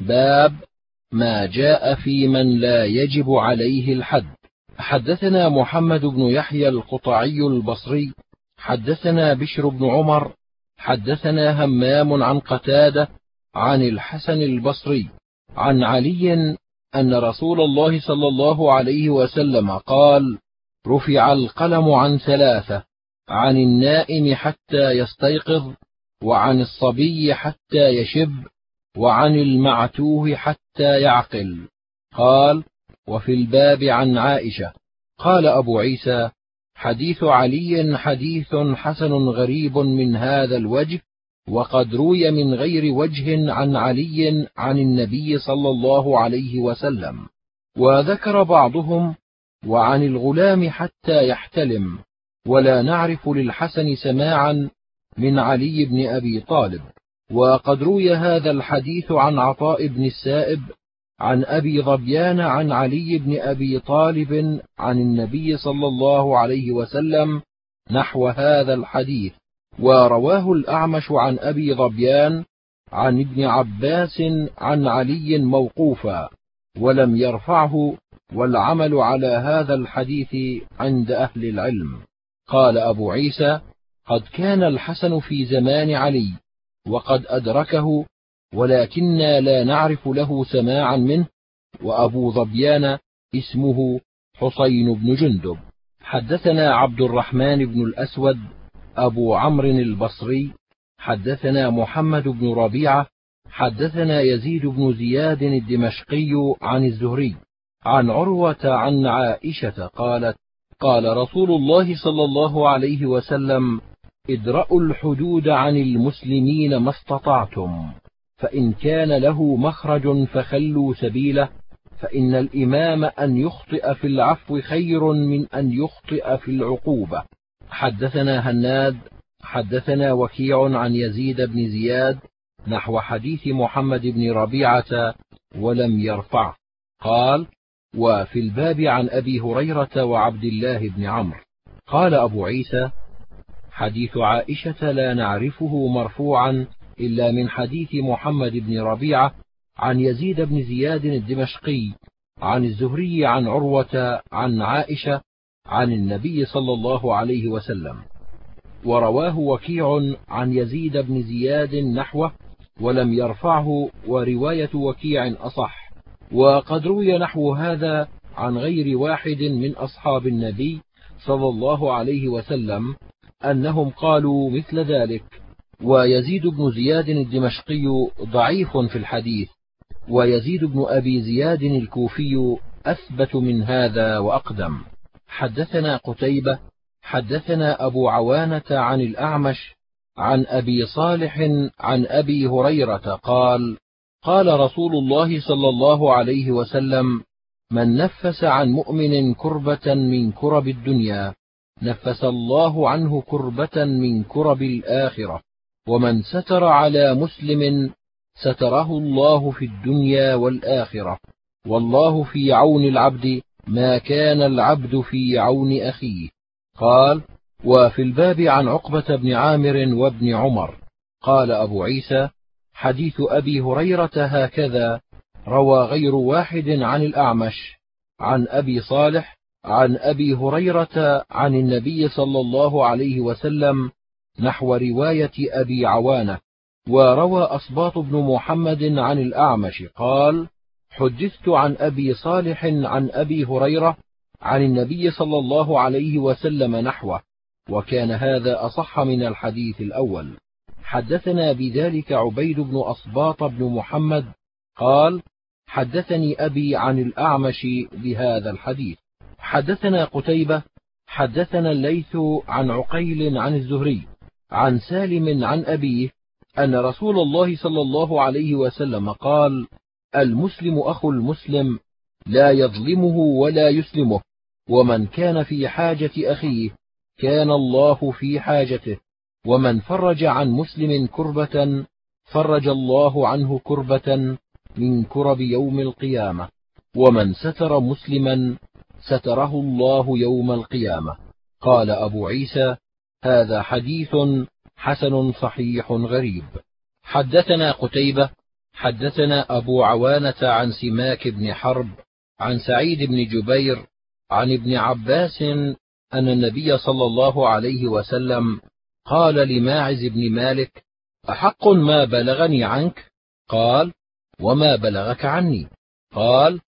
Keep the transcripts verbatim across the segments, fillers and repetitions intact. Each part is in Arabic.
باب ما جاء في من لا يجب عليه الحد. حدثنا محمد بن يحيى القطعي البصري حدثنا بشر بن عمر حدثنا همام عن قتادة عن الحسن البصري عن علي أن رسول الله صلى الله عليه وسلم قال: رفع القلم عن ثلاثة: عن النائم حتى يستيقظ، وعن الصبي حتى يشب، وعن المعتوه حتى يعقل. قال: وفي الباب عن عائشة. قال أبو عيسى: حديث علي حديث حسن غريب من هذا الوجه، وقد روي من غير وجه عن علي عن النبي صلى الله عليه وسلم. وذكر بعضهم: وعن الغلام حتى يحتلم، ولا نعرف للحسن سماعا من علي بن أبي طالب. وقد روي هذا الحديث عن عطاء بن السائب عن أبي ظبيان عن علي بن أبي طالب عن النبي صلى الله عليه وسلم نحو هذا الحديث. ورواه الأعمش عن أبي ظبيان عن ابن عباس عن علي موقوفا، ولم يرفعه، والعمل على هذا الحديث عند أهل العلم. قال أبو عيسى: قد كان الحسن في زمان علي، وقد أدركه، ولكننا لا نعرف له سماعا منه. وأبو ظبيان اسمه حسين بن جندب. حدثنا عبد الرحمن بن الأسود أبو عمرو البصري حدثنا محمد بن ربيعة حدثنا يزيد بن زياد الدمشقي عن الزهري عن عروة عن عائشة قالت: قال رسول الله صلى الله عليه وسلم: ادرأوا الحدود عن المسلمين ما استطعتم، فإن كان له مخرج فخلوا سبيله، فإن الإمام أن يخطئ في العفو خير من أن يخطئ في العقوبة. حدثنا هناد حدثنا وكيع عن يزيد بن زياد نحو حديث محمد بن ربيعة ولم يرفعه. قال: وفي الباب عن أبي هريرة وعبد الله بن عمرو. قال أبو عيسى: حديث عائشة لا نعرفه مرفوعا إلا من حديث محمد بن ربيعة عن يزيد بن زياد الدمشقي عن الزهري عن عروة عن عائشة عن النبي صلى الله عليه وسلم. ورواه وكيع عن يزيد بن زياد نحوه ولم يرفعه، ورواية وكيع أصح. وقد روي نحو هذا عن غير واحد من أصحاب النبي صلى الله عليه وسلم أنهم قالوا مثل ذلك. ويزيد بن زياد الدمشقي ضعيف في الحديث، ويزيد بن أبي زياد الكوفي أثبت من هذا وأقدم. حدثنا قتيبة حدثنا أبو عوانة عن الأعمش عن أبي صالح عن أبي هريرة قال: قال رسول الله صلى الله عليه وسلم: من نفس عن مؤمن كربة من كرب الدنيا نفس الله عنه كربة من كرب الآخرة، ومن ستر على مسلم ستره الله في الدنيا والآخرة، والله في عون العبد ما كان العبد في عون أخيه. قال: وفي الباب عن عقبة بن عامر وابن عمر. قال أبو عيسى: حديث أبي هريرة هكذا روى غير واحد عن الأعمش عن أبي صالح عن أبي هريرة عن النبي صلى الله عليه وسلم نحو رواية أبي عوانة. وروى أصباط بن محمد عن الأعمش قال: حدثت عن أبي صالح عن أبي هريرة عن النبي صلى الله عليه وسلم نحوه، وكان هذا أصح من الحديث الأول. حدثنا بذلك عبيد بن أصباط بن محمد قال: حدثني أبي عن الأعمش بهذا الحديث. حدثنا قتيبة حدثنا الليث عن عقيل عن الزهري عن سالم عن أبيه أن رسول الله صلى الله عليه وسلم قال: المسلم أخو المسلم لا يظلمه ولا يسلمه، ومن كان في حاجة أخيه كان الله في حاجته، ومن فرج عن مسلم كربة فرج الله عنه كربة من كرب يوم القيامة، ومن ستر مسلما ستره الله يوم القيامة. قال أبو عيسى: هذا حديث حسن صحيح غريب. حدثنا قتيبة حدثنا أبو عوانة عن سماك بن حرب عن سعيد بن جبير عن ابن عباس أن النبي صلى الله عليه وسلم قال لماعز بن مالك: أحق ما بلغني عنك؟ قال: وما بلغك عني؟ قال: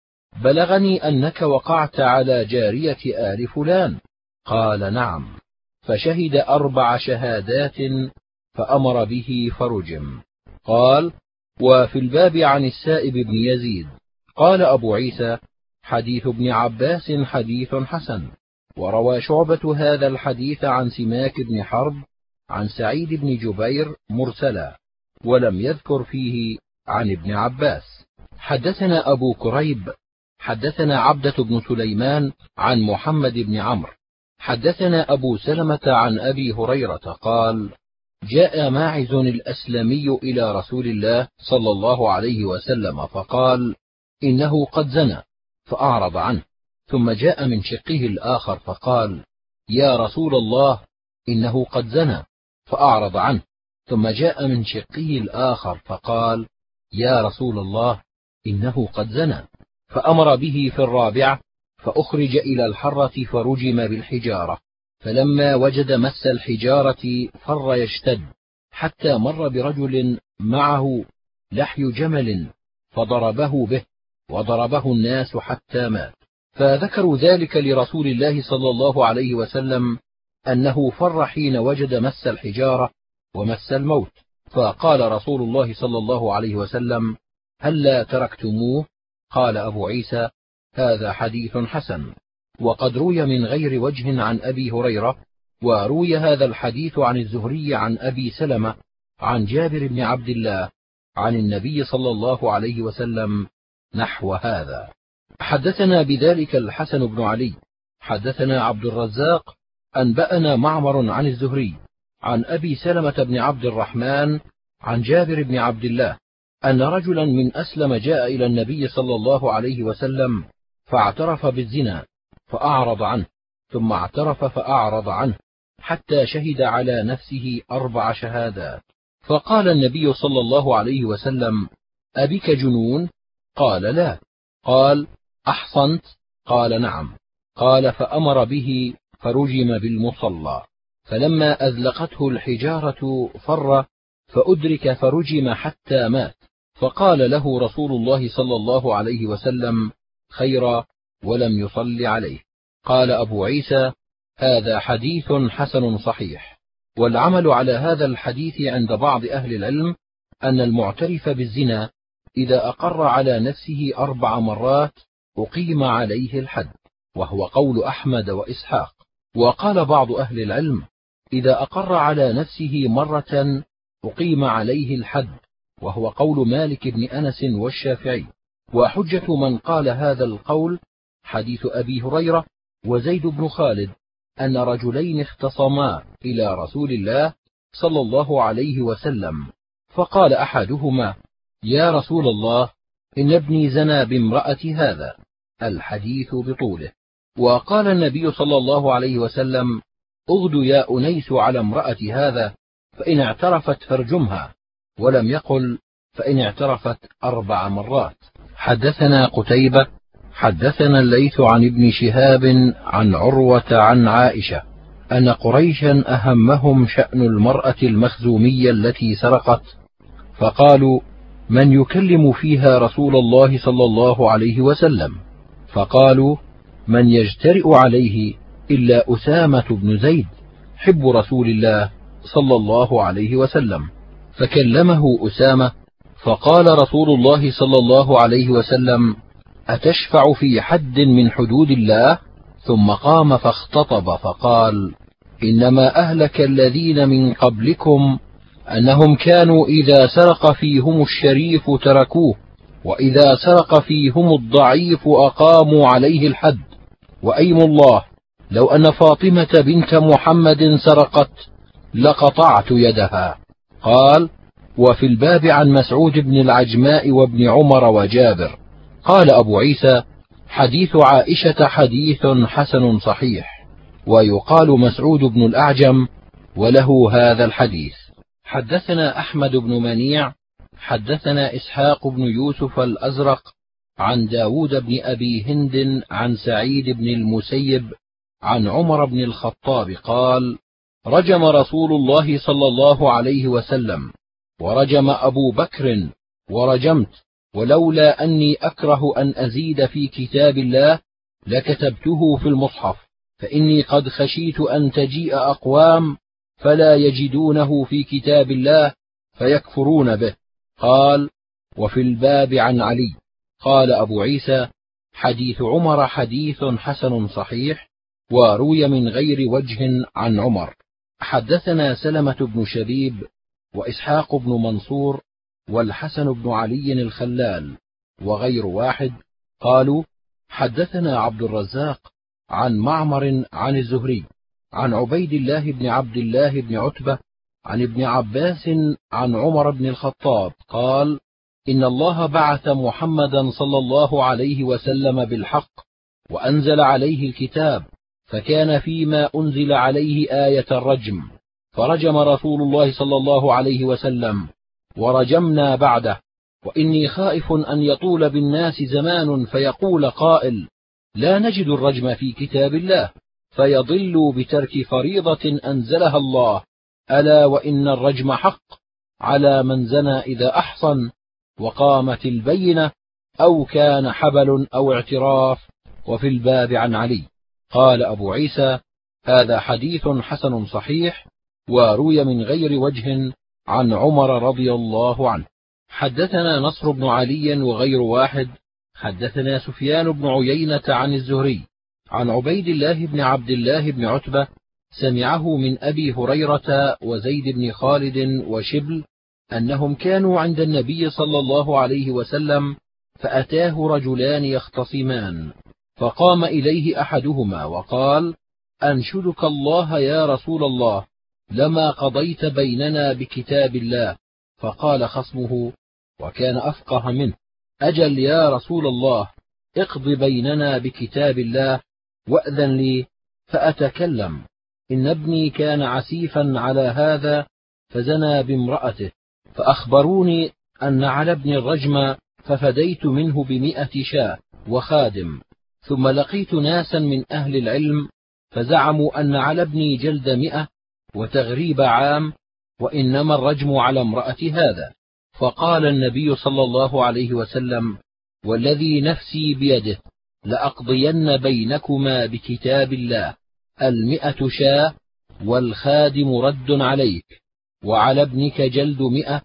بلغني أنك وقعت على جارية آل فلان. قال: نعم. فشهد أربع شهادات فأمر به فرجم. قال: وفي الباب عن السائب بن يزيد. قال أبو عيسى: حديث ابن عباس حديث حسن. وروى شعبة هذا الحديث عن سماك بن حرب عن سعيد بن جبير مرسلا، ولم يذكر فيه عن ابن عباس. حدثنا أبو كريب حدثنا عبدة بن سليمان عن محمد بن عمرو حدثنا أبو سلمة عن أبي هريرة قال: جاء ماعز الأسلمي إلى رسول الله صلى الله عليه وسلم فقال: إنه قد زنى، فأعرض عنه. ثم جاء من شقه الآخر فقال: يا رسول الله، إنه قد زنى، فأعرض عنه. ثم جاء من شقه الآخر فقال: يا رسول الله، إنه قد زنى، فأمر به في الرابعة، فأخرج إلى الحرة فرجم بالحجارة. فلما وجد مس الحجارة فر يشتد، حتى مر برجل معه لحي جمل فضربه به، وضربه الناس حتى مات. فذكروا ذلك لرسول الله صلى الله عليه وسلم أنه فر حين وجد مس الحجارة ومس الموت. فقال رسول الله صلى الله عليه وسلم: هلا تركتموه؟ قال أبو عيسى: هذا حديث حسن. وقد روي من غير وجه عن أبي هريرة، وروي هذا الحديث عن الزهري عن أبي سلمة عن جابر بن عبد الله عن النبي صلى الله عليه وسلم نحو هذا. حدثنا بذلك الحسن بن علي حدثنا عبد الرزاق أنبأنا معمر عن الزهري عن أبي سلمة بن عبد الرحمن عن جابر بن عبد الله أن رجلا من أسلم جاء إلى النبي صلى الله عليه وسلم فاعترف بالزنا فأعرض عنه، ثم اعترف فأعرض عنه، حتى شهد على نفسه أربع شهادات. فقال النبي صلى الله عليه وسلم: أبك جنون؟ قال: لا. قال: أحصنت؟ قال: نعم. قال: فأمر به فرجم بالمصلى. فلما أذلقته الحجارة فر، فأدرك فرجم حتى مات. فقال له رسول الله صلى الله عليه وسلم: خيرا، ولم يصل عليه. قال أبو عيسى: هذا حديث حسن صحيح. والعمل على هذا الحديث عند بعض أهل العلم أن المعترف بالزنا إذا أقر على نفسه أربع مرات أقيم عليه الحد، وهو قول أحمد وإسحاق. وقال بعض أهل العلم: إذا أقر على نفسه مرة أقيم عليه الحد، وهو قول مالك بن أنس والشافعي. وحجة من قال هذا القول حديث أبي هريرة وزيد بن خالد أن رجلين اختصما إلى رسول الله صلى الله عليه وسلم، فقال أحدهما: يا رسول الله، إن ابني زنى بامرأة هذا، الحديث بطوله. وقال النبي صلى الله عليه وسلم: اغد يا أنيس على امرأة هذا، فإن اعترفت فارجمها، ولم يقل فإن اعترفت أربع مرات. حدثنا قتيبة حدثنا الليث عن ابن شهاب عن عروة عن عائشة أن قريشا أهمهم شأن المرأة المخزومية التي سرقت، فقالوا: من يكلم فيها رسول الله صلى الله عليه وسلم؟ فقالوا: من يجترئ عليه إلا أسامة بن زيد حب رسول الله صلى الله عليه وسلم. فكلمه أسامة، فقال رسول الله صلى الله عليه وسلم: أتشفع في حد من حدود الله؟ ثم قام فاختطب فقال: إنما أهلك الذين من قبلكم أنهم كانوا إذا سرق فيهم الشريف تركوه، وإذا سرق فيهم الضعيف أقاموا عليه الحد. وأيم الله، لو أن فاطمة بنت محمد سرقت لقطعت يدها. قال: وفي الباب عن مسعود بن العجماء وابن عمر وجابر. قال أبو عيسى: حديث عائشة حديث حسن صحيح. ويقال مسعود بن الأعجم، وله هذا الحديث. حدثنا أحمد بن منيع حدثنا إسحاق بن يوسف الأزرق عن داود بن أبي هند عن سعيد بن المسيب عن عمر بن الخطاب قال: رجم رسول الله صلى الله عليه وسلم، ورجم أبو بكر، ورجمت، ولولا أني أكره أن أزيد في كتاب الله لكتبته في المصحف، فإني قد خشيت أن تجيء أقوام فلا يجدونه في كتاب الله فيكفرون به. قال: وفي الباب عن علي. قال أبو عيسى: حديث عمر حديث حسن صحيح، وروي من غير وجه عن عمر. حدثنا سلمة بن شبيب وإسحاق بن منصور والحسن بن علي الخلال وغير واحد قالوا: حدثنا عبد الرزاق عن معمر عن الزهري عن عبيد الله بن عبد الله بن عتبة عن ابن عباس عن عمر بن الخطاب قال: إن الله بعث محمدا صلى الله عليه وسلم بالحق، وأنزل عليه الكتاب، فكان فيما أنزل عليه آية الرجم، فرجم رسول الله صلى الله عليه وسلم، ورجمنا بعده. وإني خائف أن يطول بالناس زمان فيقول قائل: لا نجد الرجم في كتاب الله، فيضلوا بترك فريضة أنزلها الله. ألا وإن الرجم حق على من زنى إذا أحصن وقامت البينة، أو كان حبل أو اعتراف. وفي الباب عن علي. قال أبو عيسى: هذا حديث حسن صحيح، وروي من غير وجه عن عمر رضي الله عنه. حدثنا نصر بن علي وغير واحد حدثنا سفيان بن عيينة عن الزهري عن عبيد الله بن عبد الله بن عتبة سمعه من أبي هريرة وزيد بن خالد وشبل أنهم كانوا عند النبي صلى الله عليه وسلم، فأتاه رجلان يختصمان، فقام إليه أحدهما وقال: أنشدك الله يا رسول الله، لما قضيت بيننا بكتاب الله. فقال خصمه، وكان أفقه منه: أجل يا رسول الله، اقض بيننا بكتاب الله وأذن لي فأتكلم، إن ابني كان عسيفا على هذا فزنى بامرأته، فأخبروني أن على ابن الرجم، ففديت منه بمئة شاة وخادم. ثم لقيت ناسا من أهل العلم فزعموا أن على ابني جلد مئة وتغريب عام، وإنما الرجم على امرأة هذا. فقال النبي صلى الله عليه وسلم: والذي نفسي بيده لأقضين بينكما بكتاب الله، المئة شاة والخادم رد عليك، وعلى ابنك جلد مئة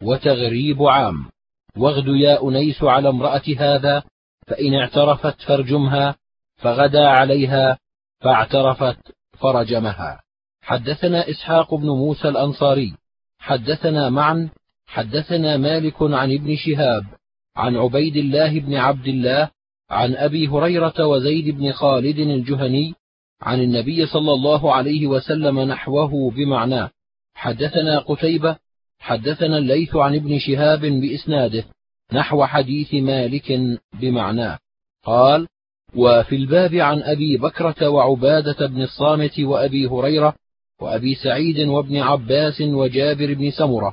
وتغريب عام. واغد يا أنيس على امرأة هذا، فإن اعترفت فارجمها. فغدا عليها فاعترفت فرجمها. حدثنا إسحاق بن موسى الأنصاري حدثنا معا حدثنا مالك عن ابن شهاب عن عبيد الله بن عبد الله عن أبي هريرة وزيد بن خالد الجهني عن النبي صلى الله عليه وسلم نحوه بمعناه. حدثنا قتيبة حدثنا الليث عن ابن شهاب بإسناده نحو حديث مالك بمعناه. قال: وفي الباب عن أبي بكرة وعبادة بن الصامت وأبي هريرة وأبي سعيد وابن عباس وجابر بن سمرة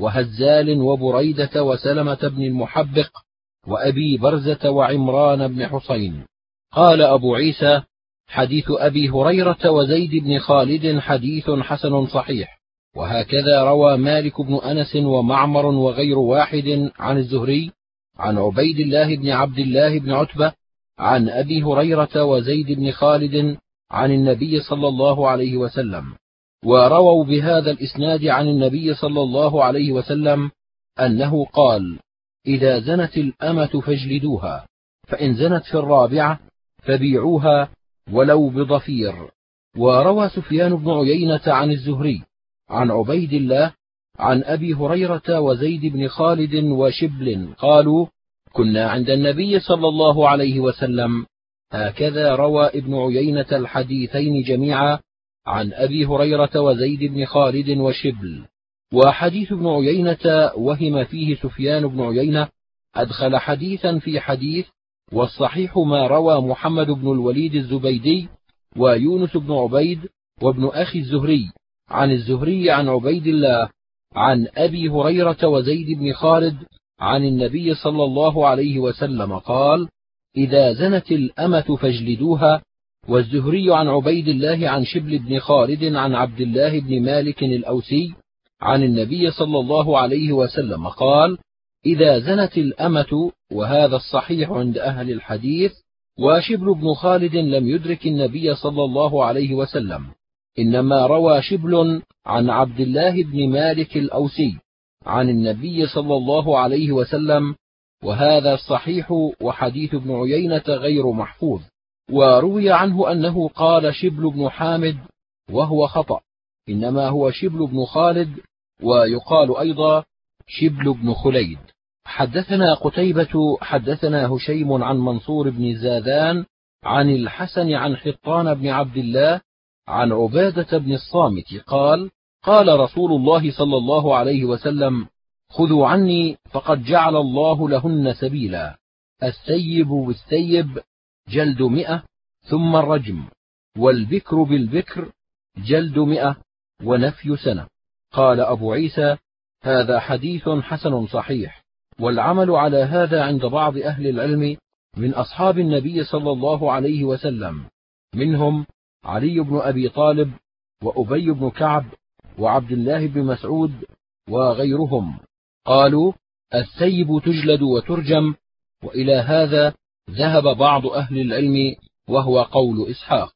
وهزال وبريدة وسلمة بن المحبق وأبي برزة وعمران بن حسين. قال أبو عيسى: حديث أبي هريرة وزيد بن خالد حديث حسن صحيح. وهكذا روى مالك بن أنس ومعمر وغير واحد عن الزهري عن عبيد الله بن عبد الله بن عتبة عن أبي هريرة وزيد بن خالد عن النبي صلى الله عليه وسلم، ورووا بهذا الإسناد عن النبي صلى الله عليه وسلم أنه قال: إذا زنت الأمة فاجلدوها، فإن زنت في الرابعة فبيعوها ولو بضفير. وروى سفيان بن عيينة عن الزهري عن عبيد الله عن أبي هريرة وزيد بن خالد وشبل قالوا: كنا عند النبي صلى الله عليه وسلم. هكذا روى ابن عيينة الحديثين جميعا عن أبي هريرة وزيد بن خالد وشبل. وحديث ابن عيينة وهم فيه سفيان بن عيينة أدخل حديثا في حديث، والصحيح ما روى محمد بن الوليد الزبيدي ويونس بن عبيد وابن أخي الزهري عن الزهري عن عبيد الله عن أبي هريرة وزيد بن خالد عن النبي صلى الله عليه وسلم قال: إذا زنت الأمة فاجلدوها. والزهري عن عبيد الله عن شبل بن خالد عن عبد الله بن مالك الأوسي عن النبي صلى الله عليه وسلم قال: إذا زنت الأمة. وهذا الصحيح عند أهل الحديث. وشبل بن خالد لم يدرك النبي صلى الله عليه وسلم، إنما روى شبل عن عبد الله بن مالك الأوسي عن النبي صلى الله عليه وسلم، وهذا الصحيح. وحديث ابن عيينة غير محفوظ، وروي عنه أنه قال شبل بن حامد، وهو خطأ، إنما هو شبل بن خالد، ويقال أيضا شبل بن خليد. حدثنا قتيبة حدثنا هشيم عن منصور بن زاذان عن الحسن عن حطان بن عبد الله عن عبادة بن الصامت قال: قال رسول الله صلى الله عليه وسلم: خذوا عني فقد جعل الله لهن سبيلا، الثيب بالثيب جلد مئة ثم الرجم، والبكر بالبكر جلد مئة ونفي سنة. قال أبو عيسى: هذا حديث حسن صحيح. والعمل على هذا عند بعض أهل العلم من أصحاب النبي صلى الله عليه وسلم، منهم علي بن أبي طالب وأبي بن كعب وعبد الله بن مسعود وغيرهم، قالوا: الثيب تجلد وترجم. وإلى هذا ذهب بعض أهل العلم، وهو قول إسحاق.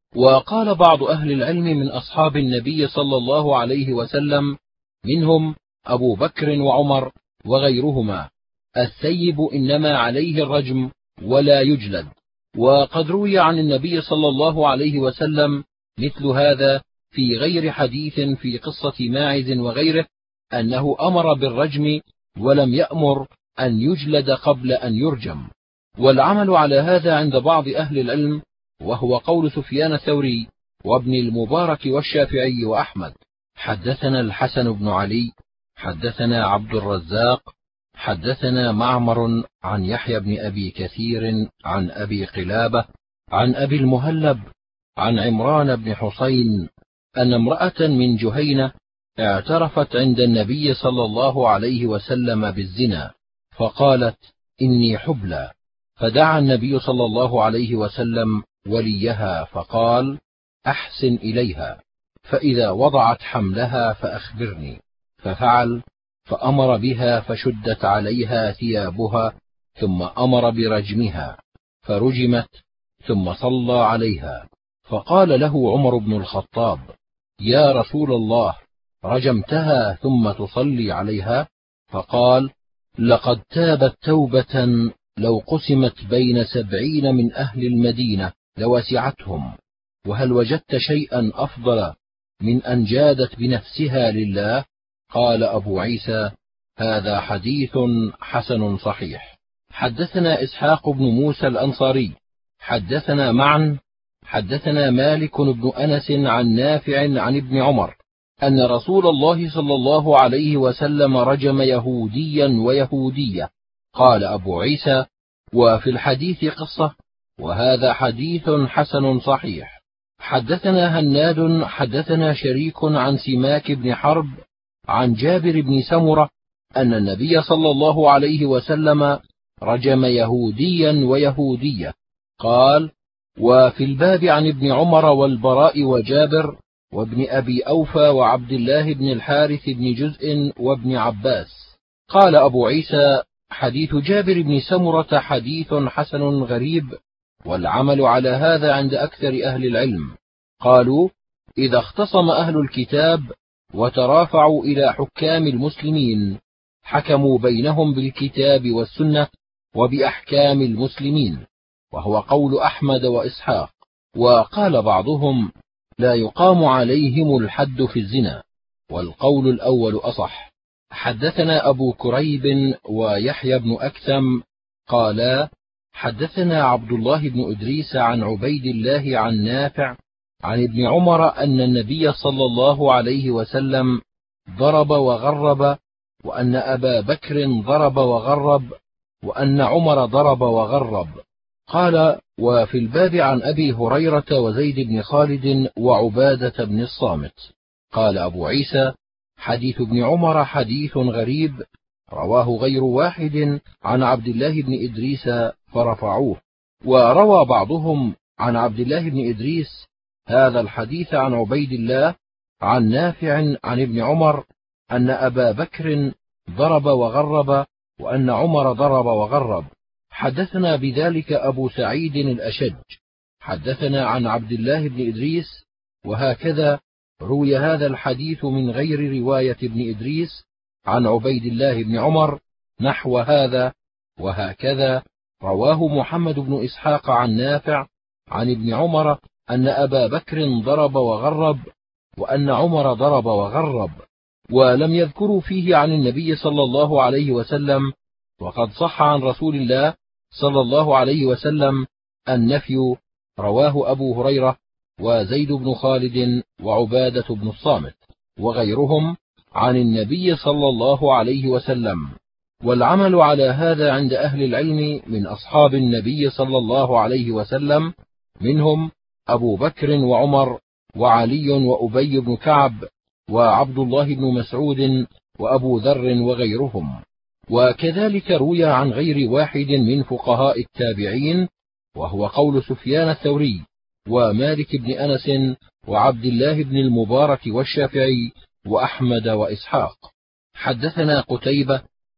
وقال بعض أهل العلم من أصحاب النبي صلى الله عليه وسلم، منهم أبو بكر وعمر وغيرهما: الثيب إنما عليه الرجم ولا يجلد. وقد روي عن النبي صلى الله عليه وسلم مثل هذا في غير حديث في قصة ماعز وغيره، أنه أمر بالرجم ولم يأمر أن يجلد قبل أن يرجم. والعمل على هذا عند بعض أهل العلم، وهو قول سفيان الثوري وابن المبارك والشافعي وأحمد. حدثنا الحسن بن علي حدثنا عبد الرزاق حدثنا معمر عن يحيى بن أبي كثير عن أبي قلابة عن أبي المهلب عن عمران بن حسين أن امرأة من جهينة اعترفت عند النبي صلى الله عليه وسلم بالزنا، فقالت: إني حبلى. فدعا النبي صلى الله عليه وسلم وليها فقال: أحسن إليها، فإذا وضعت حملها فأخبرني. ففعل، فأمر بها فشدت عليها ثيابها، ثم أمر برجمها، فرجمت، ثم صلى عليها. فقال له عمر بن الخطاب: يا رسول الله، رجمتها ثم تصلي عليها؟ فقال: لقد تابت توبة لو قسمت بين سبعين من أهل المدينة لوسعتهم، وهل وجدت شيئا أفضل من أن جادت بنفسها لله؟ قال أبو عيسى: هذا حديث حسن صحيح. حدثنا إسحاق بن موسى الأنصاري حدثنا معا حدثنا مالك بن أنس عن نافع عن ابن عمر أن رسول الله صلى الله عليه وسلم رجم يهوديا ويهودية. قال أبو عيسى: وفي الحديث قصة، وهذا حديث حسن صحيح. حدثنا هناد حدثنا شريك عن سماك بن حرب عن جابر بن سمرة أن النبي صلى الله عليه وسلم رجم يهوديا ويهودية. قال: وفي الباب عن ابن عمر والبراء وجابر وابن أبي أوفى وعبد الله بن الحارث بن جزء وابن عباس. قال أبو عيسى: حديث جابر بن سمرة حديث حسن غريب، والعمل على هذا عند أكثر أهل العلم. قالوا: إذا اختصم أهل الكتاب وترافعوا إلى حكام المسلمين، حكموا بينهم بالكتاب والسنة وبأحكام المسلمين، وهو قول أحمد وإسحاق. وقال بعضهم: لا يقام عليهم الحد في الزنا، والقول الأول أصح. حدثنا أبو كريب ويحيى بن أكثم قالا: حدثنا عبد الله بن إدريس عن عبيد الله عن نافع عن ابن عمر أن النبي صلى الله عليه وسلم ضرب وغرب، وأن أبا بكر ضرب وغرب، وأن عمر ضرب وغرب. قال: وفي الباب عن أبي هريرة وزيد بن خالد وعبادة بن الصامت. قال أبو عيسى: حديث ابن عمر حديث غريب رواه غير واحد عن عبد الله بن إدريس فرفعوه. وروى بعضهم عن عبد الله بن إدريس هذا الحديث عن عبيد الله عن نافع عن ابن عمر أن أبا بكر ضرب وغرب وأن عمر ضرب وغرب. حدثنا بذلك أبو سعيد الأشج حدثنا عن عبد الله بن إدريس، وهكذا روي هذا الحديث من غير رواية ابن إدريس عن عبيد الله بن عمر نحو هذا، وهكذا رواه محمد بن إسحاق عن نافع عن ابن عمر أن أبا بكر ضرب وغرب وأن عمر ضرب وغرب، ولم يذكروا فيه عن النبي صلى الله عليه وسلم، وقد صح عن رسول الله صلى الله عليه وسلم النفي. رواه أبو هريرة وزيد بن خالد وعبادة بن الصامت وغيرهم عن النبي صلى الله عليه وسلم. والعمل على هذا عند أهل العلم من أصحاب النبي صلى الله عليه وسلم، منهم أبو بكر وعمر وعلي وأبي بن كعب وعبد الله بن مسعود وأبو ذر وغيرهم. وكذلك روي عن غير واحد من فقهاء التابعين، وهو قول سفيان الثوري ومالك بن أنس وعبد الله بن المبارك والشافعي وأحمد وإسحاق. حدثنا قتيبة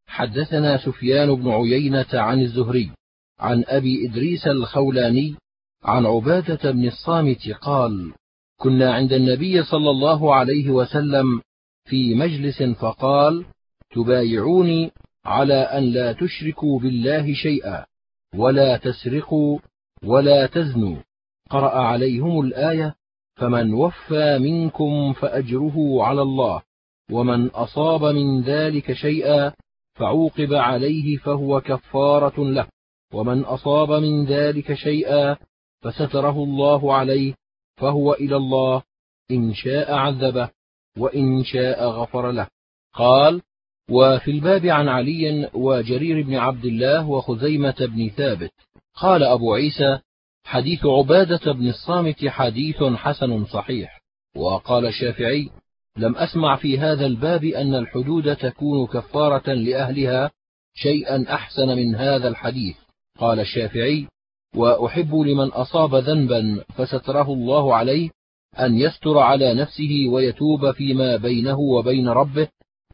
حدثنا سفيان بن عيينة عن الزهري عن أبي إدريس الخولاني عن عبادة بن الصامت قال: كنا عند النبي صلى الله عليه وسلم في مجلس فقال: تبايعوني على أن لا تشركوا بالله شيئا ولا تسرقوا ولا تزنوا. قرأ عليهم الآية: فمن وفى منكم فأجره على الله، ومن أصاب من ذلك شيئا فعوقب عليه فهو كفارة له، ومن أصاب من ذلك شيئا فستره الله عليه فهو إلى الله، إن شاء عذبه وإن شاء غفر له. قال: وفي الباب عن علي وجرير بن عبد الله وخزيمة بن ثابت. قال أبو عيسى: حديث عبادة بن الصامت حديث حسن صحيح. وقال الشافعي: لم أسمع في هذا الباب أن الحدود تكون كفارة لأهلها شيئا أحسن من هذا الحديث. قال الشافعي: وأحب لمن أصاب ذنبا فستره الله عليه أن يستر على نفسه ويتوب فيما بينه وبين ربه.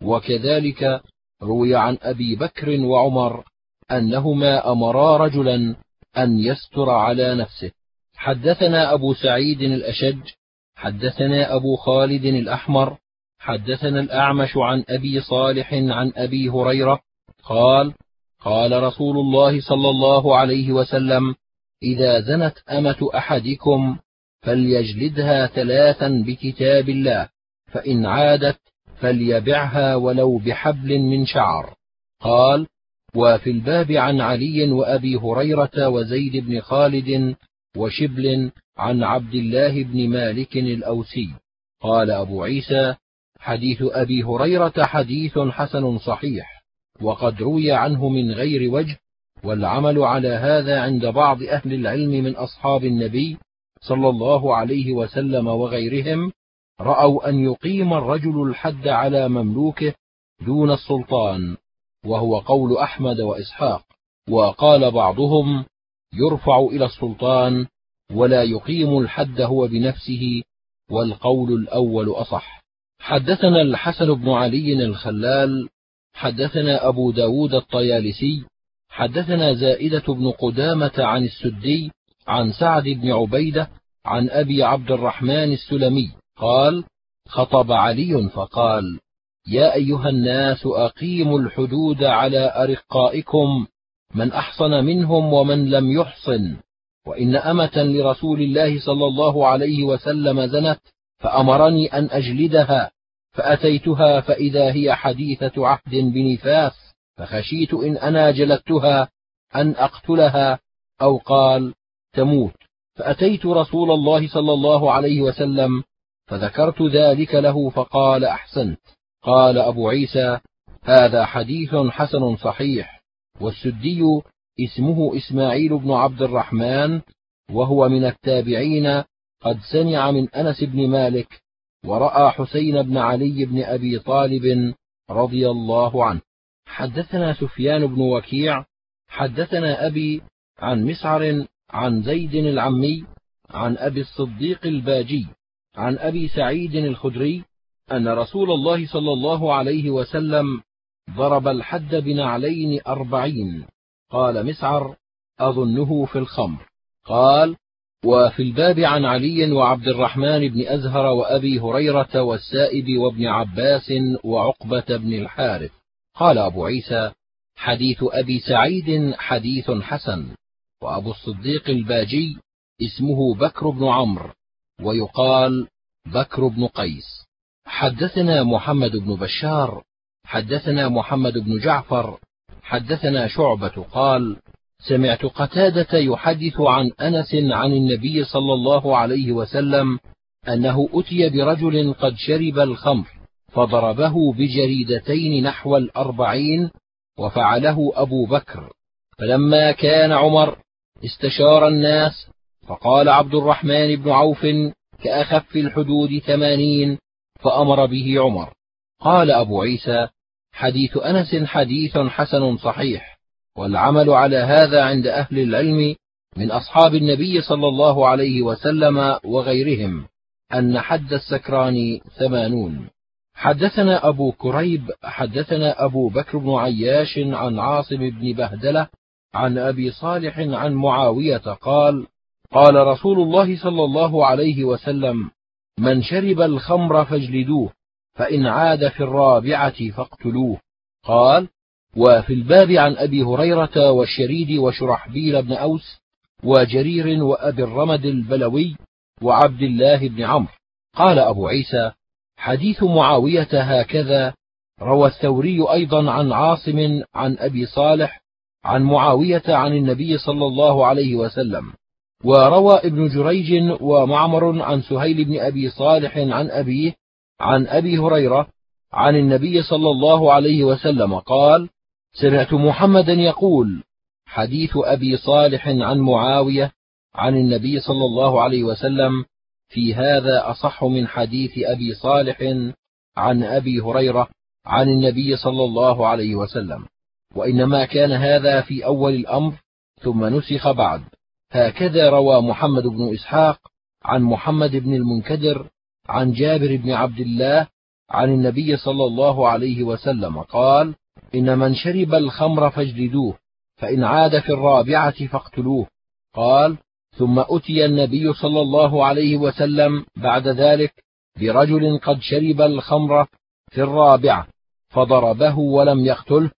وكذلك روي عن أبي بكر وعمر أنهما أمرا رجلا أن يستر على نفسه. حدثنا أبو سعيد الأشج حدثنا أبو خالد الأحمر حدثنا الأعمش عن أبي صالح عن أبي هريرة قال: قال رسول الله صلى الله عليه وسلم: إذا زنت أمة أحدكم فليجلدها ثلاثا بكتاب الله، فإن عادت فليبعها ولو بحبل من شعر. قال: وفي الباب عن علي وأبي هريرة وزيد بن خالد وشبل عن عبد الله بن مالك الأوسي. قال أبو عيسى: حديث أبي هريرة حديث حسن صحيح، وقد روي عنه من غير وجه. والعمل على هذا عند بعض أهل العلم من أصحاب النبي صلى الله عليه وسلم وغيرهم، رأوا أن يقيم الرجل الحد على مملوكه دون السلطان، وهو قول أحمد وإسحاق. وقال بعضهم: يرفع إلى السلطان ولا يقيم الحد هو بنفسه، والقول الأول أصح. حدثنا الحسن بن علي الخلال حدثنا أبو داود الطيالسي حدثنا زائدة بن قدامة عن السدي عن سعد بن عبيدة عن أبي عبد الرحمن السلمي قال: خطب علي فقال: يا أيها الناس أقيموا الحدود على أرقائكم، من أحصن منهم ومن لم يحصن. وإن أمة لرسول الله صلى الله عليه وسلم زنت فأمرني أن أجلدها، فأتيتها فإذا هي حديثة عهد بنفاس، فخشيت إن أنا جلدتها أن أقتلها، أو قال تموت، فأتيت رسول الله صلى الله عليه وسلم فذكرت ذلك له فقال: أحسنت. قال أبو عيسى: هذا حديث حسن صحيح. والسدي اسمه إسماعيل بن عبد الرحمن، وهو من التابعين، قد سمع من أنس بن مالك ورأى حسين بن علي بن أبي طالب رضي الله عنه. حدثنا سفيان بن وكيع حدثنا أبي عن مسعر عن زيد العمي عن أبي الصديق الباجي عن أبي سعيد الخدري أن رسول الله صلى الله عليه وسلم ضرب الحد بنعلين أربعين. قال مسعر: أظنه في الخمر. قال: وفي الباب عن علي وعبد الرحمن بن أزهر وأبي هريرة والسائب وابن عباس وعقبة بن الحارث. قال أبو عيسى: حديث أبي سعيد حديث حسن. وأبو الصديق الباجي اسمه بكر بن عمرو، ويقال بكر بن قيس. حدثنا محمد بن بشار حدثنا محمد بن جعفر حدثنا شعبة قال: سمعت قتادة يحدث عن أنس عن النبي صلى الله عليه وسلم أنه أتي برجل قد شرب الخمر فضربه بجريدتين نحو الأربعين، وفعله أبو بكر. فلما كان عمر استشار الناس، فقال عبد الرحمن بن عوف: كأخف الحدود ثمانين، فأمر به عمر. قال أبو عيسى: حديث أنس حديث حسن صحيح، والعمل على هذا عند أهل العلم من أصحاب النبي صلى الله عليه وسلم وغيرهم أن حد السكران ثمانون. حدثنا أبو كريب حدثنا أبو بكر بن عياش عن عاصم بن بهدلة عن أبي صالح عن معاوية قال: قال رسول الله صلى الله عليه وسلم: من شرب الخمر فاجلدوه، فإن عاد في الرابعة فاقتلوه. قال: وفي الباب عن أبي هريرة والشريد وشرحبيل بن أوس وجرير وأبي الرمد البلوي وعبد الله بن عمرو. قال أبو عيسى: حديث معاوية هكذا. روى الثوري أيضا عن عاصم عن أبي صالح عن معاوية عن النبي صلى الله عليه وسلم. وروى ابن جريج ومعمر عن سهيل بن أبي صالح عن أبيه عن أبي هريرة عن النبي صلى الله عليه وسلم قال: سمعت محمدا يقول: حديث أبي صالح عن معاوية عن النبي صلى الله عليه وسلم في هذا أصح من حديث أبي صالح عن أبي هريرة عن النبي صلى الله عليه وسلم، وإنما كان هذا في أول الأمر ثم نسخ بعد. هكذا روى محمد بن إسحاق عن محمد بن المنكدر عن جابر بن عبد الله عن النبي صلى الله عليه وسلم قال: إن من شرب الخمر فاجلدوه، فإن عاد في الرابعة فاقتلوه. قال: ثم أتي النبي صلى الله عليه وسلم بعد ذلك برجل قد شرب الخمر في الرابعة فضربه ولم يقتله.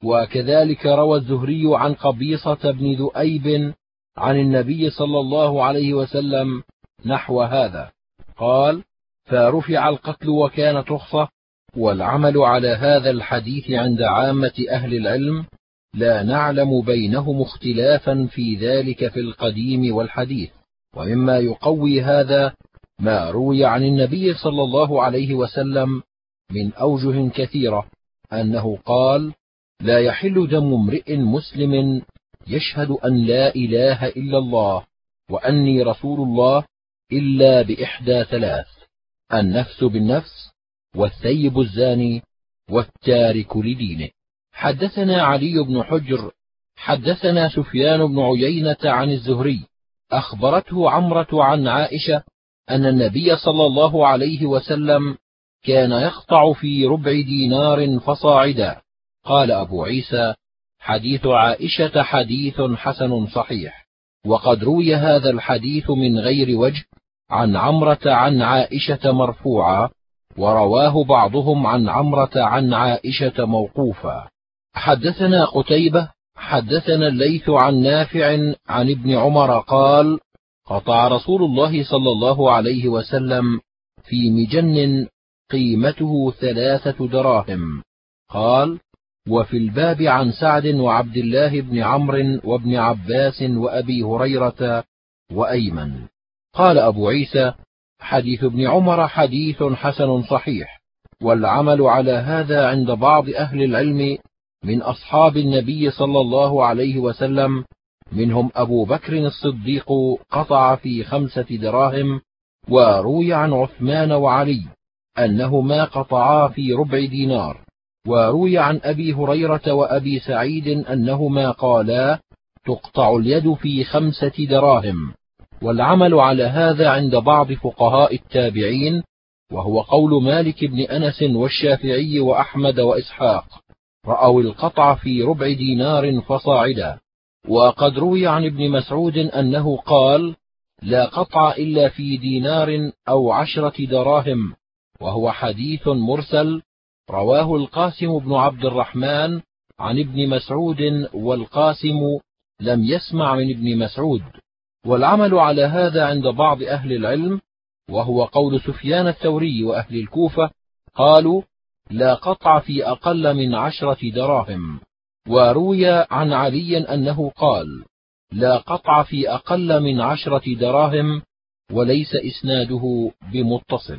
وكذلك روى الزهري عن قبيصة بن ذؤيب عن النبي صلى الله عليه وسلم نحو هذا. قال: فرفع القتل وكانت رخصة. والعمل على هذا الحديث عند عامة أهل العلم لا نعلم بينهم اختلافا في ذلك في القديم والحديث. ومما يقوي هذا ما روي عن النبي صلى الله عليه وسلم من أوجه كثيرة أنه قال: لا يحل دم امرئ مسلم يشهد أن لا إله إلا الله وأني رسول الله إلا بإحدى ثلاث: النفس بالنفس، والثيب الزاني، والتارك لدينه. حدثنا علي بن حجر حدثنا سفيان بن عيينة عن الزهري أخبرته عمرة عن عائشة أن النبي صلى الله عليه وسلم كان يقطع في ربع دينار فصاعدا. قال أبو عيسى: حديث عائشة حديث حسن صحيح. وقد روي هذا الحديث من غير وجه عن عمرة عن عائشة مرفوعا، ورواه بعضهم عن عمرة عن عائشة موقوفا. حدثنا قتيبة حدثنا الليث عن نافع عن ابن عمر قال: قطع رسول الله صلى الله عليه وسلم في مجن قيمته ثلاثة دراهم. قال: وفي الباب عن سعد وعبد الله بن عمرو وابن عباس وأبي هريرة وأيمن. قال أبو عيسى: حديث ابن عمر حديث حسن صحيح، والعمل على هذا عند بعض أهل العلم من أصحاب النبي صلى الله عليه وسلم، منهم أبو بكر الصديق قطع في خمسة دراهم، وروي عن عثمان وعلي أنهما قطعا في ربع دينار. وروي عن أبي هريرة وأبي سعيد أنهما قالا: تقطع اليد في خمسة دراهم. والعمل على هذا عند بعض فقهاء التابعين، وهو قول مالك بن أنس والشافعي وأحمد وإسحاق، رأوا القطع في ربع دينار فصاعدا. وقد روي عن ابن مسعود أنه قال: لا قطع إلا في دينار أو عشرة دراهم، وهو حديث مرسل رواه القاسم بن عبد الرحمن عن ابن مسعود، والقاسم لم يسمع من ابن مسعود. والعمل على هذا عند بعض أهل العلم، وهو قول سفيان الثوري وأهل الكوفة، قالوا: لا قطع في أقل من عشرة دراهم. وروي عن علي أنه قال: لا قطع في أقل من عشرة دراهم، وليس إسناده بمتصل.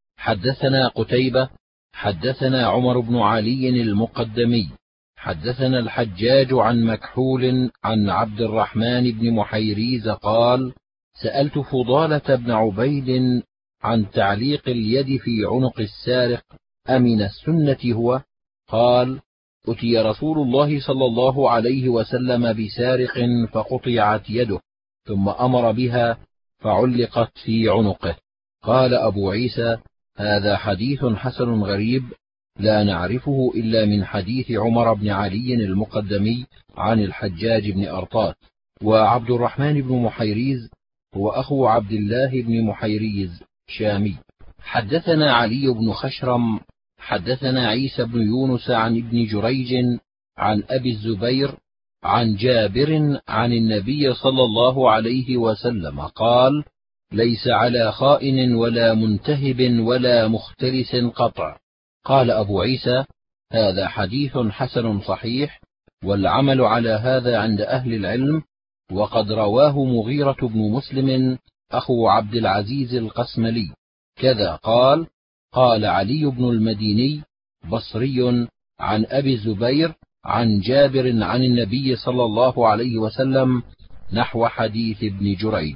حدثنا قتيبة حدثنا عمر بن علي المقدمي حدثنا الحجاج عن مكحول عن عبد الرحمن بن محيريز قال: سألت فضالة بن عبيد عن تعليق اليد في عنق السارق أمن السنة هو؟ قال: أتي رسول الله صلى الله عليه وسلم بسارق فقطعت يده، ثم أمر بها فعلقت في عنقه. قال أبو عيسى: هذا حديث حسن غريب، لا نعرفه إلا من حديث عمر بن علي المقدمي عن الحجاج بن أرطاة. وعبد الرحمن بن محيريز هو أخو عبد الله بن محيريز شامي. حدثنا علي بن خشرم حدثنا عيسى بن يونس عن ابن جريج عن أبي الزبير عن جابر عن النبي صلى الله عليه وسلم قال: ليس على خائن ولا منتهب ولا مختلس قطع. قال أبو عيسى: هذا حديث حسن صحيح، والعمل على هذا عند أهل العلم. وقد رواه مغيرة بن مسلم أخو عبد العزيز القسملي كذا قال: قال علي بن المديني بصري عن أبي الزبير عن جابر عن النبي صلى الله عليه وسلم نحو حديث ابن جريج.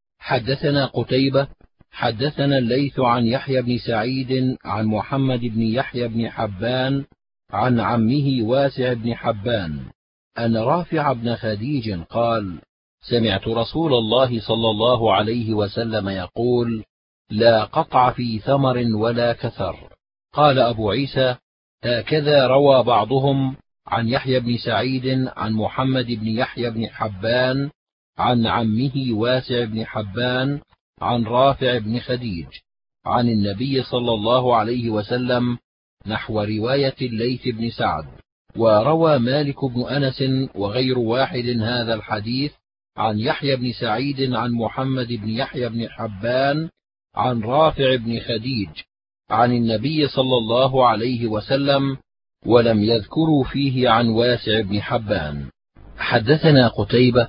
حدثنا قتيبة حدثنا الليث عن يحيى بن سعيد عن محمد بن يحيى بن حبان عن عمه واسع بن حبان أن رافع بن خديج قال: سمعت رسول الله صلى الله عليه وسلم يقول: لا قطع في ثمر ولا كثر. قال أبو عيسى: هكذا روى بعضهم عن يحيى بن سعيد عن محمد بن يحيى بن حبان عن عمه واسع بن حبان عن رافع بن خديج عن النبي صلى الله عليه وسلم نحو رواية الليث بن سعد. وروى مالك بن أنس وغير واحد هذا الحديث عن يحيى بن سعيد عن محمد بن يحيى بن حبان عن رافع بن خديج عن النبي صلى الله عليه وسلم، ولم يذكروا فيه عن واسع بن حبان. حدثنا قتيبة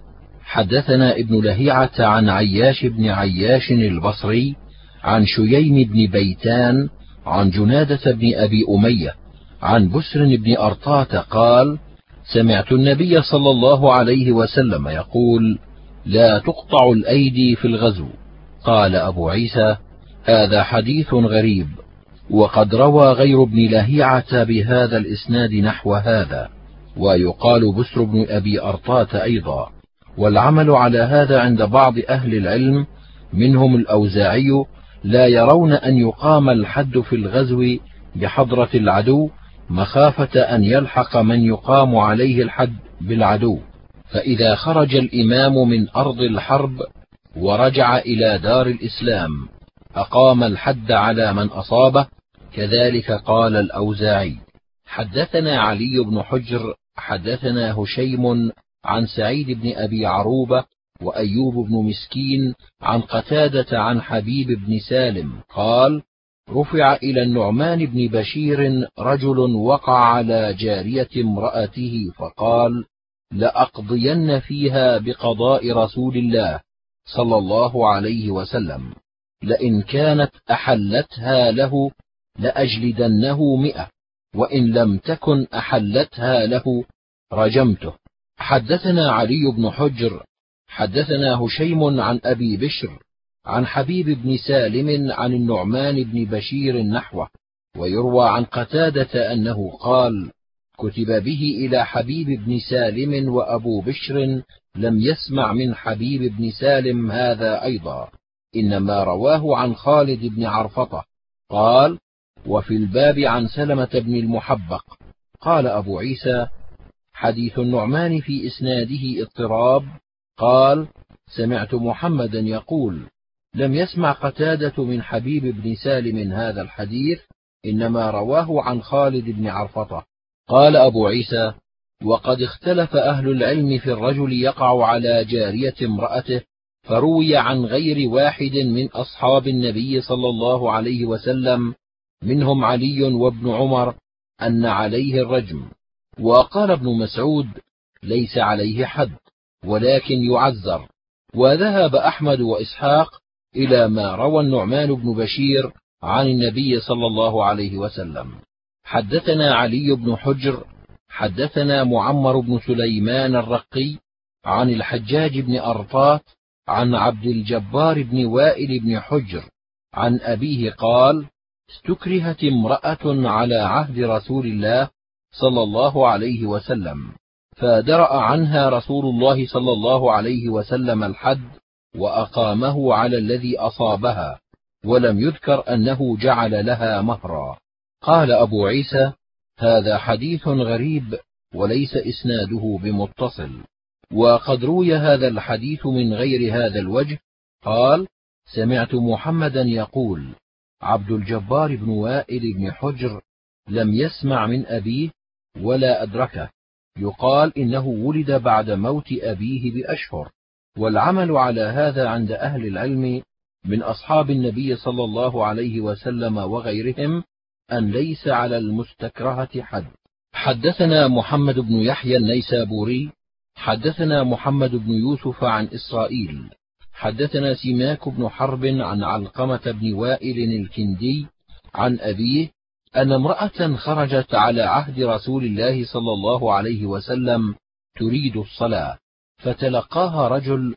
حدثنا ابن لهيعة عن عياش بن عياش البصري عن شييم بن بيتان عن جنادة بن أبي أمية عن بسر بن أرطاة قال: سمعت النبي صلى الله عليه وسلم يقول: لا تقطع الأيدي في الغزو. قال أبو عيسى: هذا حديث غريب، وقد روى غير ابن لهيعة بهذا الإسناد نحو هذا. ويقال بسر بن أبي أرطاة أيضا. والعمل على هذا عند بعض أهل العلم منهم الأوزاعي، لا يرون أن يقام الحد في الغزو بحضرة العدو، مخافة أن يلحق من يقام عليه الحد بالعدو، فإذا خرج الإمام من أرض الحرب ورجع إلى دار الإسلام أقام الحد على من أصابه. كذلك قال الأوزاعي. حدثنا علي بن حجر حدثنا هشيم عن سعيد بن أبي عروبة وأيوب بن مسكين عن قتادة عن حبيب بن سالم قال: رفع إلى النعمان بن بشير رجل وقع على جارية امرأته فقال: لأقضين فيها بقضاء رسول الله صلى الله عليه وسلم، لئن كانت أحلتها له لأجلدنه مئة، وإن لم تكن أحلتها له رجمته. حدثنا علي بن حجر حدثنا هشيم عن أبي بشر عن حبيب بن سالم عن النعمان بن بشير نحوه. ويروى عن قتادة أنه قال: كتب به إلى حبيب بن سالم وأبو بشر لم يسمع من حبيب بن سالم هذا أيضا، إنما رواه عن خالد بن عرفطة. قال: وفي الباب عن سلمة بن المحبق. قال أبو عيسى: حديث النعمان في إسناده اضطراب. قال: سمعت محمدا يقول: لم يسمع قتادة من حبيب بن سالم هذا الحديث، إنما رواه عن خالد بن عرفطة. قال أبو عيسى: وقد اختلف أهل العلم في الرجل يقع على جارية امرأته، فروي عن غير واحد من أصحاب النبي صلى الله عليه وسلم، منهم علي وابن عمر، أن عليه الرجم. وقال ابن مسعود: ليس عليه حد، ولكن يعزر. وذهب أحمد وإسحاق إلى ما روى النعمان بن بشير عن النبي صلى الله عليه وسلم. حدثنا علي بن حجر حدثنا معمر بن سليمان الرقي عن الحجاج بن أرطاط عن عبد الجبار بن وائل بن حجر عن أبيه قال: استكرهت امرأة على عهد رسول الله صلى الله عليه وسلم، فدرأ عنها رسول الله صلى الله عليه وسلم الحد، وأقامه على الذي أصابها، ولم يذكر أنه جعل لها مهرا. قال أبو عيسى: هذا حديث غريب، وليس إسناده بمتصل، وقد روي هذا الحديث من غير هذا الوجه. قال: سمعت محمدا يقول: عبد الجبار بن وائل بن حجر لم يسمع من أبيه ولا أدركه، يقال إنه ولد بعد موت أبيه بأشهر. والعمل على هذا عند أهل العلم من أصحاب النبي صلى الله عليه وسلم وغيرهم أن ليس على المستكرهة حد. حدثنا محمد بن يحيى النيسابوري حدثنا محمد بن يوسف عن إسرائيل حدثنا سماك بن حرب عن علقمة بن وائل الكندي عن أبيه أن امرأة خرجت على عهد رسول الله صلى الله عليه وسلم تريد الصلاة، فتلقاها رجل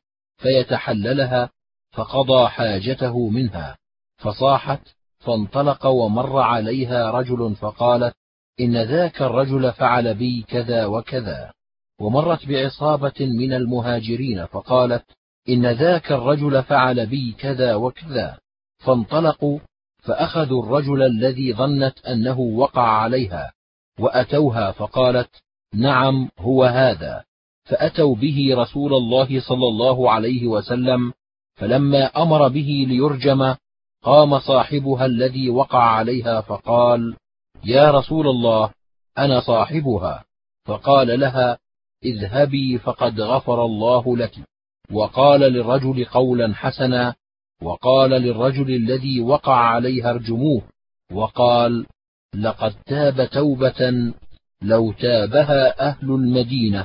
فيتحللها، فقضى حاجته منها، فصاحت، فانطلق ومر عليها رجل فقالت: إن ذاك الرجل فعل بي كذا وكذا. ومرت بعصابة من المهاجرين فقالت: إن ذاك الرجل فعل بي كذا وكذا. فانطلقوا فأخذوا الرجل الذي ظنت أنه وقع عليها، وأتوها فقالت: نعم هو هذا. فأتوا به رسول الله صلى الله عليه وسلم، فلما أمر به ليرجم قام صاحبها الذي وقع عليها فقال: يا رسول الله، أنا صاحبها. فقال لها: اذهبي فقد غفر الله لك. وقال للرجل قولا حسنا، وقال للرجل الذي وقع عليها ارجموه، وقال: لقد تاب توبة لو تابها أهل المدينة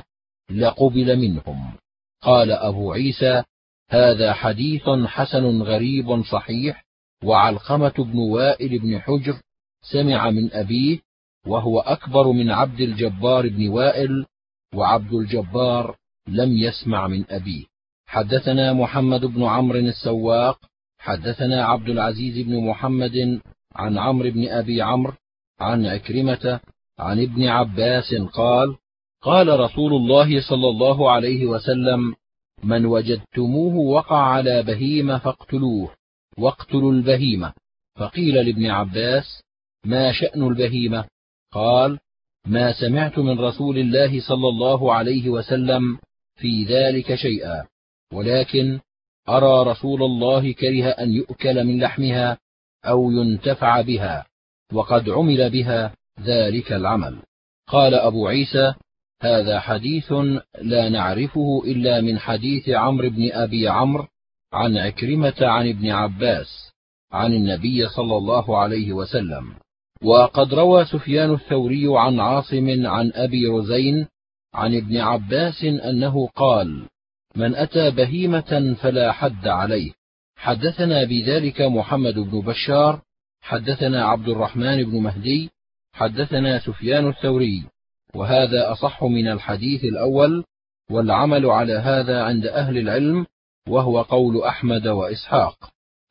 لقبل منهم. قال أبو عيسى: هذا حديث حسن غريب صحيح. وعلقمة بن وائل بن حجر سمع من أبيه، وهو أكبر من عبد الجبار بن وائل، وعبد الجبار لم يسمع من أبيه. حدثنا محمد بن عمرو السواق حدثنا عبد العزيز بن محمد عن عمرو بن أبي عمرو عن عكرمة عن ابن عباس قال: قال رسول الله صلى الله عليه وسلم: من وجدتموه وقع على بهيمة فاقتلوه، واقتلوا البهيمة. فقيل لابن عباس: ما شأن البهيمة؟ قال: ما سمعت من رسول الله صلى الله عليه وسلم في ذلك شيئا، ولكن أرى رسول الله كره أن يؤكل من لحمها أو ينتفع بها، وقد عمل بها ذلك العمل. قال أبو عيسى: هذا حديث لا نعرفه إلا من حديث عمرو بن أبي عمرو عن عكرمة عن ابن عباس عن النبي صلى الله عليه وسلم. وقد روى سفيان الثوري عن عاصم عن أبي رزين عن ابن عباس أنه قال: من أتى بهيمة فلا حد عليه. حدثنا بذلك محمد بن بشار حدثنا عبد الرحمن بن مهدي حدثنا سفيان الثوري، وهذا أصح من الحديث الأول، والعمل على هذا عند أهل العلم، وهو قول أحمد وإسحاق.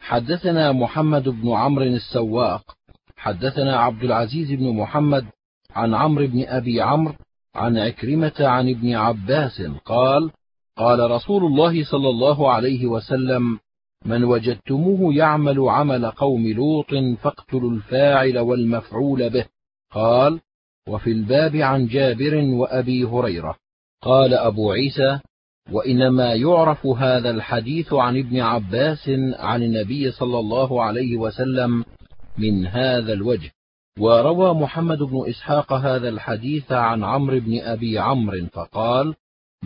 حدثنا محمد بن عمرو السواق حدثنا عبد العزيز بن محمد عن عمرو بن أبي عمرو عن عكرمة عن ابن عباس قال قال رسول الله صلى الله عليه وسلم: من وجدتموه يعمل عمل قوم لوط فاقتلوا الفاعل والمفعول به. قال: وفي الباب عن جابر وأبي هريرة. قال أبو عيسى: وإنما يعرف هذا الحديث عن ابن عباس عن النبي صلى الله عليه وسلم من هذا الوجه. وروى محمد بن إسحاق هذا الحديث عن عمرو بن أبي عمرو فقال: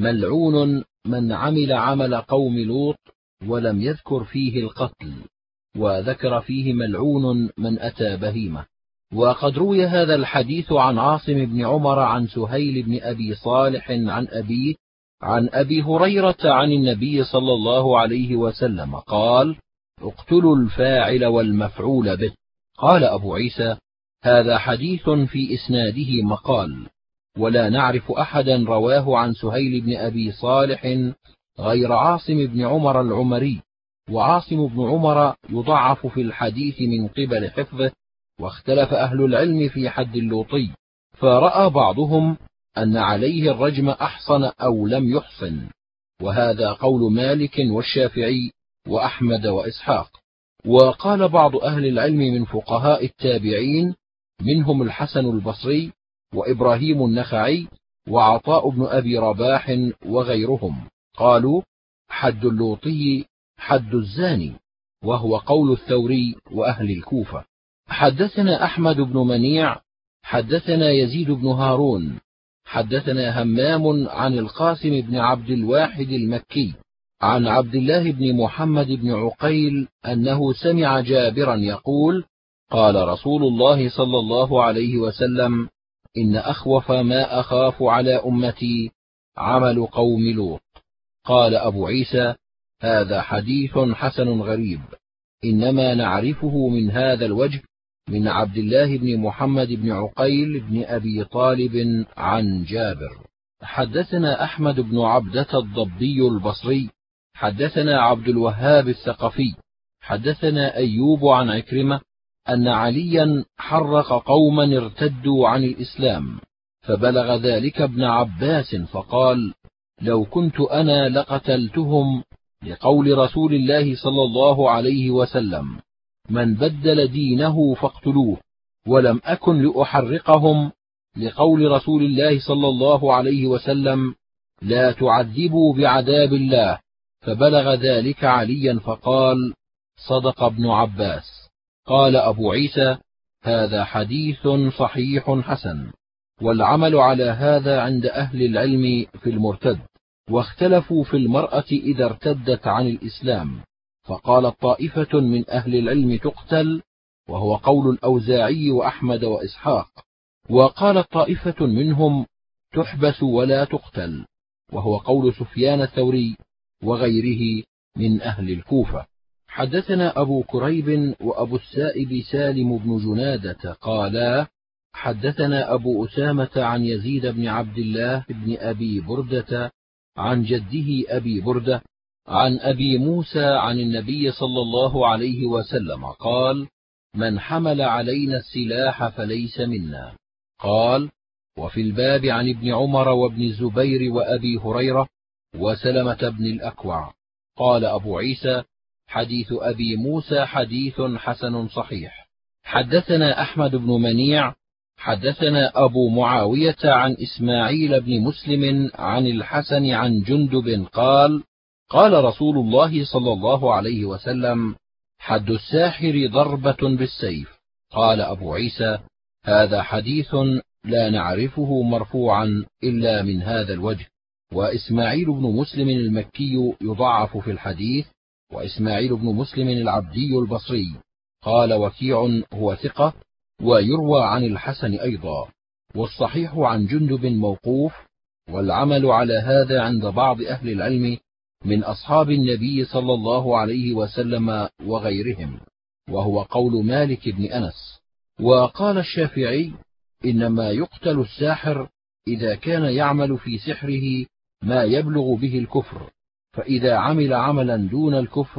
ملعون من عمل عمل قوم لوط، ولم يذكر فيه القتل، وذكر فيه ملعون من أتى بهيمة. وقد روي هذا الحديث عن عاصم بن عمر عن سهيل بن أبي صالح عن أبيه عن أبي هريرة عن النبي صلى الله عليه وسلم قال: اقتلوا الفاعل والمفعول به. قال أبو عيسى: هذا حديث في إسناده مقال، ولا نعرف أحدا رواه عن سهيل بن أبي صالح غير عاصم بن عمر العمري، وعاصم بن عمر يضعف في الحديث من قبل حفظه، واختلف أهل العلم في حد اللوطي، فرأى بعضهم أن عليه الرجم أحصن أو لم يحصن، وهذا قول مالك والشافعي وأحمد وإسحاق. وقال بعض أهل العلم من فقهاء التابعين منهم الحسن البصري وإبراهيم النخعي وعطاء بن أبي رباح وغيرهم، قالوا: حد اللوطي حد الزاني، وهو قول الثوري وأهل الكوفة. حدثنا أحمد بن منيع حدثنا يزيد بن هارون حدثنا همام عن القاسم بن عبد الواحد المكي عن عبد الله بن محمد بن عقيل أنه سمع جابرا يقول: قال رسول الله صلى الله عليه وسلم: إن أخوف ما أخاف على أمتي عمل قوم لوط. قال أبو عيسى: هذا حديث حسن غريب، إنما نعرفه من هذا الوجه من عبد الله بن محمد بن عقيل بن أبي طالب عن جابر. حدثنا أحمد بن عبدة الضبي البصري حدثنا عبد الوهاب الثقفي حدثنا أيوب عن عكرمة أن عليا حرق قوما ارتدوا عن الإسلام، فبلغ ذلك ابن عباس فقال: لو كنت أنا لقتلتهم، لقول رسول الله صلى الله عليه وسلم: من بدل دينه فاقتلوه، ولم أكن لأحرقهم، لقول رسول الله صلى الله عليه وسلم: لا تعذبوا بعذاب الله. فبلغ ذلك عليا فقال: صدق ابن عباس. قال أبو عيسى: هذا حديث صحيح حسن، والعمل على هذا عند أهل العلم في المرتد، واختلفوا في المرأة إذا ارتدت عن الإسلام، فقالت طائفة من أهل العلم تقتل، وهو قول الأوزاعي وأحمد وإسحاق، وقالت طائفة منهم تحبس ولا تقتل، وهو قول سفيان الثوري وغيره من أهل الكوفة. حدثنا أبو كريب وأبو السائب سالم بن جنادة قالا: حدثنا أبو أسامة عن يزيد بن عبد الله بن أبي بردة عن جده أبي بردة عن أبي موسى عن النبي صلى الله عليه وسلم قال: من حمل علينا السلاح فليس منا. قال: وفي الباب عن ابن عمر وابن الزبير وأبي هريرة وسلمة بن الأكوع. قال أبو عيسى: حديث أبي موسى حديث حسن صحيح. حدثنا أحمد بن منيع حدثنا أبو معاوية عن إسماعيل بن مسلم عن الحسن عن جندب قال: قال رسول الله صلى الله عليه وسلم: حد الساحر ضربة بالسيف. قال أبو عيسى: هذا حديث لا نعرفه مرفوعا إلا من هذا الوجه. وإسماعيل بن مسلم المكي يضعف في الحديث، وإسماعيل بن مسلم العبدي البصري. قال وكيع: هو ثقة، ويروى عن الحسن أيضا. والصحيح عن جندب موقوف، والعمل على هذا عند بعض أهل العلم من أصحاب النبي صلى الله عليه وسلم وغيرهم، وهو قول مالك بن أنس. وقال الشافعي: إنما يقتل الساحر إذا كان يعمل في سحره ما يبلغ به الكفر، فإذا عمل عملا دون الكفر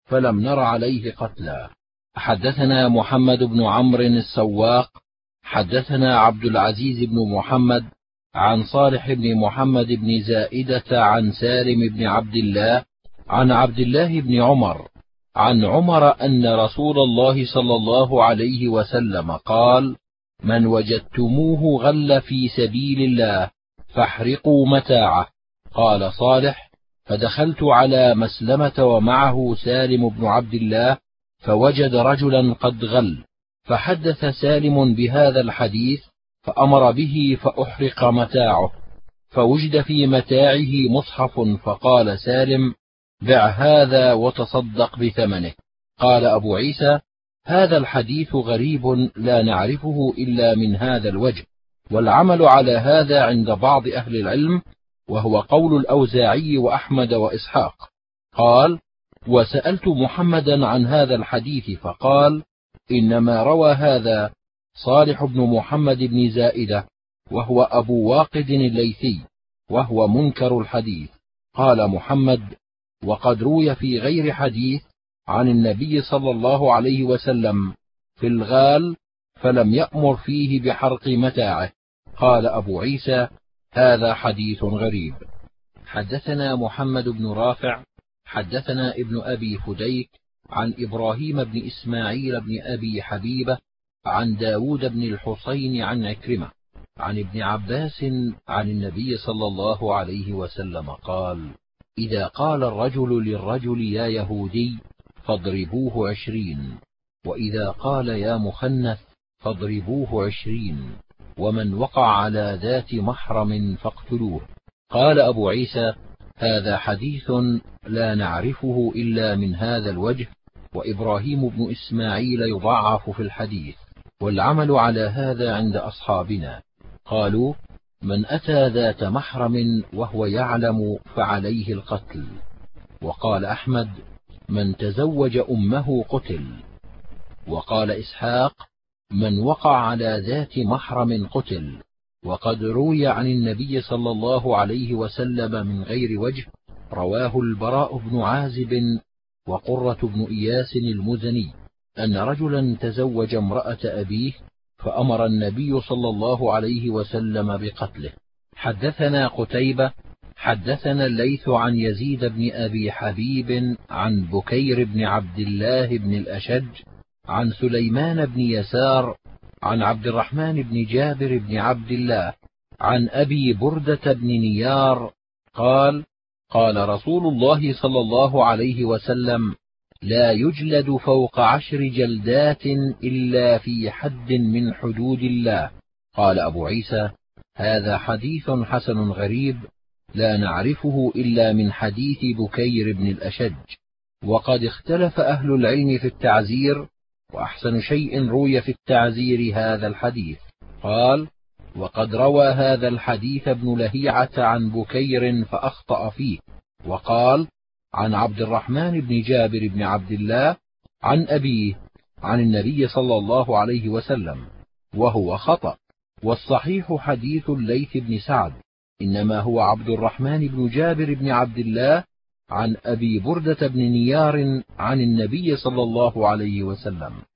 فلم نر عليه قتلا. حدثنا محمد بن عمرو السواق حدثنا عبد العزيز بن محمد عن صالح بن محمد بن زائدة عن سالم بن عبد الله عن عبد الله بن عمر عن عمر أن رسول الله صلى الله عليه وسلم قال: من وجدتموه غل في سبيل الله فاحرقوا متاعه. قال صالح: فدخلت على مسلمة ومعه سالم بن عبد الله فوجد رجلا قد غل، فحدث سالم بهذا الحديث فأمر به فأحرق متاعه، فوجد في متاعه مصحف، فقال سالم: بع هذا وتصدق بثمنه. قال أبو عيسى: هذا الحديث غريب لا نعرفه إلا من هذا الوجه، والعمل على هذا عند بعض أهل العلم، وهو قول الأوزاعي وأحمد وإسحاق. قال: وسألت محمدا عن هذا الحديث فقال: إنما روى هذا صالح بن محمد بن زائدة، وهو أبو واقد الليثي، وهو منكر الحديث. قال محمد: وقد روي في غير حديث عن النبي صلى الله عليه وسلم في الغال فلم يأمر فيه بحرق متاعه. قال أبو عيسى: هذا حديث غريب. حدثنا محمد بن رافع حدثنا ابن أبي فديك عن إبراهيم بن إسماعيل بن أبي حبيبة عن داود بن الحصين عن عكرمة عن ابن عباس عن النبي صلى الله عليه وسلم قال: إذا قال الرجل للرجل يا يهودي فاضربوه عشرين، وإذا قال يا مخنث فاضربوه عشرين، ومن وقع على ذات محرم فاقتلوه. قال أبو عيسى: هذا حديث لا نعرفه إلا من هذا الوجه، وإبراهيم بن إسماعيل يضعف في الحديث، والعمل على هذا عند أصحابنا. قالوا: من أتى ذات محرم وهو يعلم فعليه القتل. وقال أحمد: من تزوج أمه قتل. وقال إسحاق: من وقع على ذات محرم قتل. وقد روي عن النبي صلى الله عليه وسلم من غير وجه، رواه البراء بن عازب وقرة بن إياس المزني، أن رجلا تزوج امرأة أبيه فأمر النبي صلى الله عليه وسلم بقتله. حدثنا قتيبة حدثنا الليث عن يزيد بن أبي حبيب عن بكير بن عبد الله بن الأشج عن سليمان بن يسار عن عبد الرحمن بن جابر بن عبد الله عن أبي بردة بن نيار قال: قال رسول الله صلى الله عليه وسلم: لا يجلد فوق عشر جلدات إلا في حد من حدود الله. قال أبو عيسى: هذا حديث حسن غريب لا نعرفه إلا من حديث بكير بن الأشج. وقد اختلف أهل العلم في التعزير، وأحسن شيء روي في التعزير هذا الحديث. قال: وقد روى هذا الحديث ابن لهيعة عن بكير فأخطأ فيه، وقال: عن عبد الرحمن بن جابر بن عبد الله عن أبيه عن النبي صلى الله عليه وسلم، وهو خطأ. والصحيح حديث الليث بن سعد، إنما هو عبد الرحمن بن جابر بن عبد الله عن أبي بردة بن نيار عن النبي صلى الله عليه وسلم.